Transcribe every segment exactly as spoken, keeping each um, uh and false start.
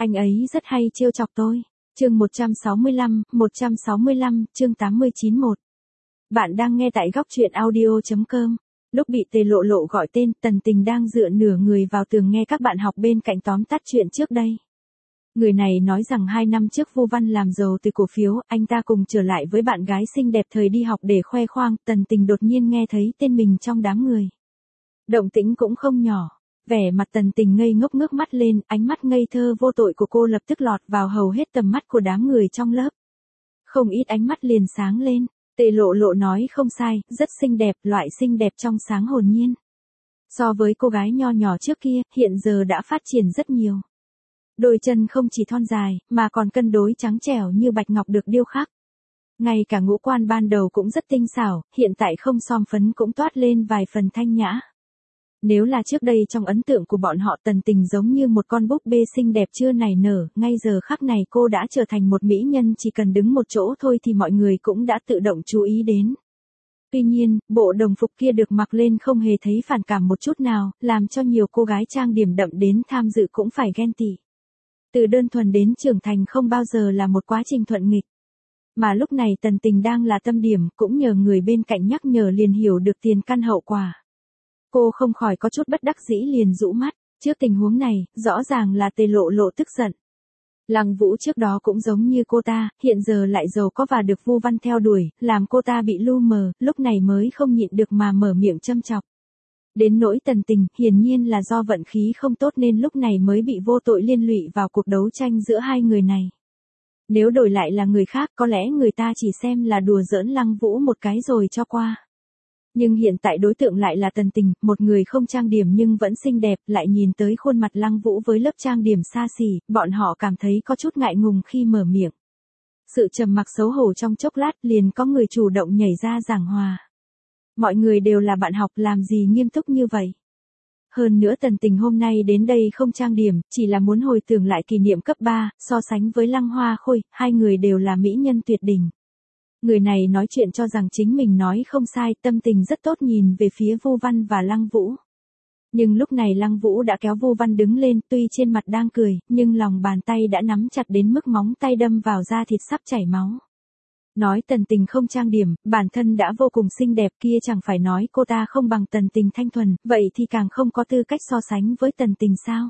Anh ấy rất hay trêu chọc tôi. Chương một trăm sáu mươi lăm, một trăm sáu mươi lăm, chương tám mươi chín một. Bạn đang nghe tại góc truyện audio chấm com. Lúc bị Tề Lộ Lộ gọi tên, Tần Tình đang dựa nửa người vào tường nghe các bạn học bên cạnh tóm tắt chuyện trước đây. Người này nói rằng hai năm trước Vu Văn làm giàu từ cổ phiếu, anh ta cùng trở lại với bạn gái xinh đẹp thời đi học để khoe khoang. Tần Tình đột nhiên nghe thấy tên mình trong đám người. Động tĩnh cũng không nhỏ. Vẻ mặt Tần Tình ngây ngốc ngước mắt lên, ánh mắt ngây thơ vô tội của cô lập tức lọt vào hầu hết tầm mắt của đám người trong lớp. Không ít ánh mắt liền sáng lên. Tề Lộ Lộ nói không sai, rất xinh đẹp, loại xinh đẹp trong sáng hồn nhiên. So với cô gái nho nhỏ trước kia, hiện giờ đã phát triển rất nhiều. Đôi chân không chỉ thon dài, mà còn cân đối trắng trẻo như bạch ngọc được điêu khắc. Ngay cả ngũ quan ban đầu cũng rất tinh xảo, hiện tại không son phấn cũng toát lên vài phần thanh nhã. Nếu là trước đây trong ấn tượng của bọn họ, Tần Tình giống như một con búp bê xinh đẹp chưa nảy nở, ngay giờ khắc này cô đã trở thành một mỹ nhân, chỉ cần đứng một chỗ thôi thì mọi người cũng đã tự động chú ý đến. Tuy nhiên, bộ đồng phục kia được mặc lên không hề thấy phản cảm một chút nào, làm cho nhiều cô gái trang điểm đậm đến tham dự cũng phải ghen tị. Từ đơn thuần đến trưởng thành không bao giờ là một quá trình thuận nghịch. Mà lúc này Tần Tình đang là tâm điểm, cũng nhờ người bên cạnh nhắc nhở liền hiểu được tiền căn hậu quả. Cô không khỏi có chút bất đắc dĩ liền rũ mắt. Trước tình huống này, rõ ràng là Tề Lộ Lộ tức giận. Lăng Vũ trước đó cũng giống như cô ta, hiện giờ lại giàu có và được Vu Văn theo đuổi, làm cô ta bị lu mờ, lúc này mới không nhịn được mà mở miệng châm chọc. Đến nỗi Tần Tình, hiển nhiên là do vận khí không tốt nên lúc này mới bị vô tội liên lụy vào cuộc đấu tranh giữa hai người này. Nếu đổi lại là người khác, có lẽ người ta chỉ xem là đùa giỡn Lăng Vũ một cái rồi cho qua. Nhưng hiện tại đối tượng lại là Tần Tình, một người không trang điểm nhưng vẫn xinh đẹp, lại nhìn tới khuôn mặt Lăng Vũ với lớp trang điểm xa xỉ, bọn họ cảm thấy có chút ngại ngùng khi mở miệng. Sự trầm mặc xấu hổ trong chốc lát liền có người chủ động nhảy ra giảng hòa. Mọi người đều là bạn học, làm gì nghiêm túc như vậy. Hơn nữa Tần Tình hôm nay đến đây không trang điểm, chỉ là muốn hồi tưởng lại kỷ niệm cấp ba, so sánh với Lăng Hoa Khôi, hai người đều là mỹ nhân tuyệt đỉnh. Người này nói chuyện cho rằng chính mình nói không sai, tâm tình rất tốt nhìn về phía Vu Văn và Lăng Vũ. Nhưng lúc này Lăng Vũ đã kéo Vu Văn đứng lên, tuy trên mặt đang cười, nhưng lòng bàn tay đã nắm chặt đến mức móng tay đâm vào da thịt sắp chảy máu. Nói Tần Tình không trang điểm, bản thân đã vô cùng xinh đẹp kia, chẳng phải nói cô ta không bằng Tần Tình thanh thuần, vậy thì càng không có tư cách so sánh với Tần Tình sao?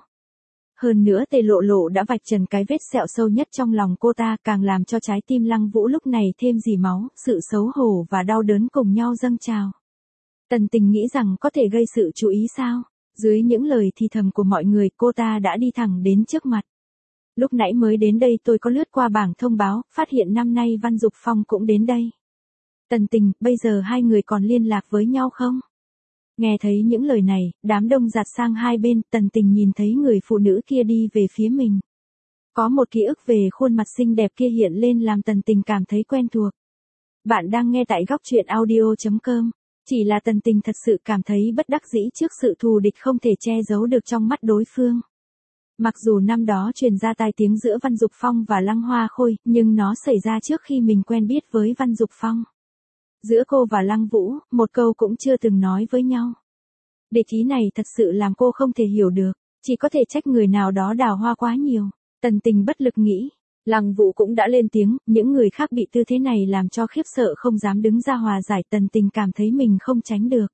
Hơn nữa Tề Lộ Lộ đã vạch trần cái vết sẹo sâu nhất trong lòng cô ta, càng làm cho trái tim Lăng Vũ lúc này thêm dì máu, sự xấu hổ và đau đớn cùng nhau dâng trào. Tần Tình nghĩ rằng có thể gây sự chú ý sao? Dưới những lời thì thầm của mọi người, cô ta đã đi thẳng đến trước mặt. Lúc nãy mới đến đây tôi có lướt qua bảng thông báo, phát hiện năm nay Văn Dục Phong cũng đến đây. Tần Tình, bây giờ hai người còn liên lạc với nhau không? Nghe thấy những lời này, đám đông giạt sang hai bên, Tần Tình nhìn thấy người phụ nữ kia đi về phía mình. Có một ký ức về khuôn mặt xinh đẹp kia hiện lên làm Tần Tình cảm thấy quen thuộc. Bạn đang nghe tại góc truyện audio chấm com. Chỉ là Tần Tình thật sự cảm thấy bất đắc dĩ trước sự thù địch không thể che giấu được trong mắt đối phương. Mặc dù năm đó truyền ra tai tiếng giữa Văn Dục Phong và Lăng Hoa Khôi, nhưng nó xảy ra trước khi mình quen biết với Văn Dục Phong. Giữa cô và Lăng Vũ, một câu cũng chưa từng nói với nhau. Địch ý này thật sự làm cô không thể hiểu được, chỉ có thể trách người nào đó đào hoa quá nhiều. Tần Tình bất lực nghĩ, Lăng Vũ cũng đã lên tiếng, những người khác bị tư thế này làm cho khiếp sợ không dám đứng ra hòa giải. Tần Tình cảm thấy mình không tránh được.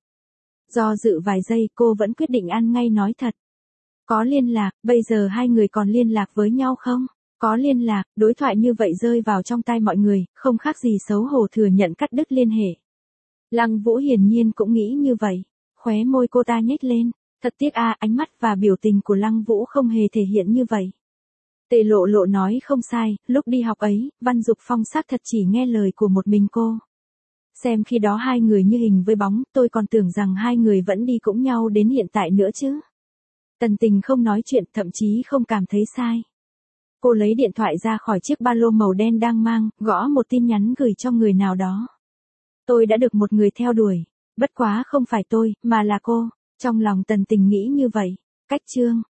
Do dự vài giây cô vẫn quyết định ăn ngay nói thật. Có liên lạc, bây giờ hai người còn liên lạc với nhau không? Có liên lạc, đối thoại như vậy rơi vào trong tai mọi người, không khác gì xấu hổ thừa nhận cắt đứt liên hệ. Lăng Vũ hiển nhiên cũng nghĩ như vậy, khóe môi cô ta nhếch lên, thật tiếc a, ánh mắt và biểu tình của Lăng Vũ không hề thể hiện như vậy. Tề Lộ Lộ nói không sai, lúc đi học ấy, Văn Dục Phong xác thật chỉ nghe lời của một mình cô. Xem khi đó hai người như hình với bóng, tôi còn tưởng rằng hai người vẫn đi cũng nhau đến hiện tại nữa chứ. Tần Tình không nói chuyện, thậm chí không cảm thấy sai. Cô lấy điện thoại ra khỏi chiếc ba lô màu đen đang mang, gõ một tin nhắn gửi cho người nào đó. Tôi đã được một người theo đuổi, bất quá không phải tôi, mà là cô. Trong lòng Tần Tình nghĩ như vậy. Cách chương.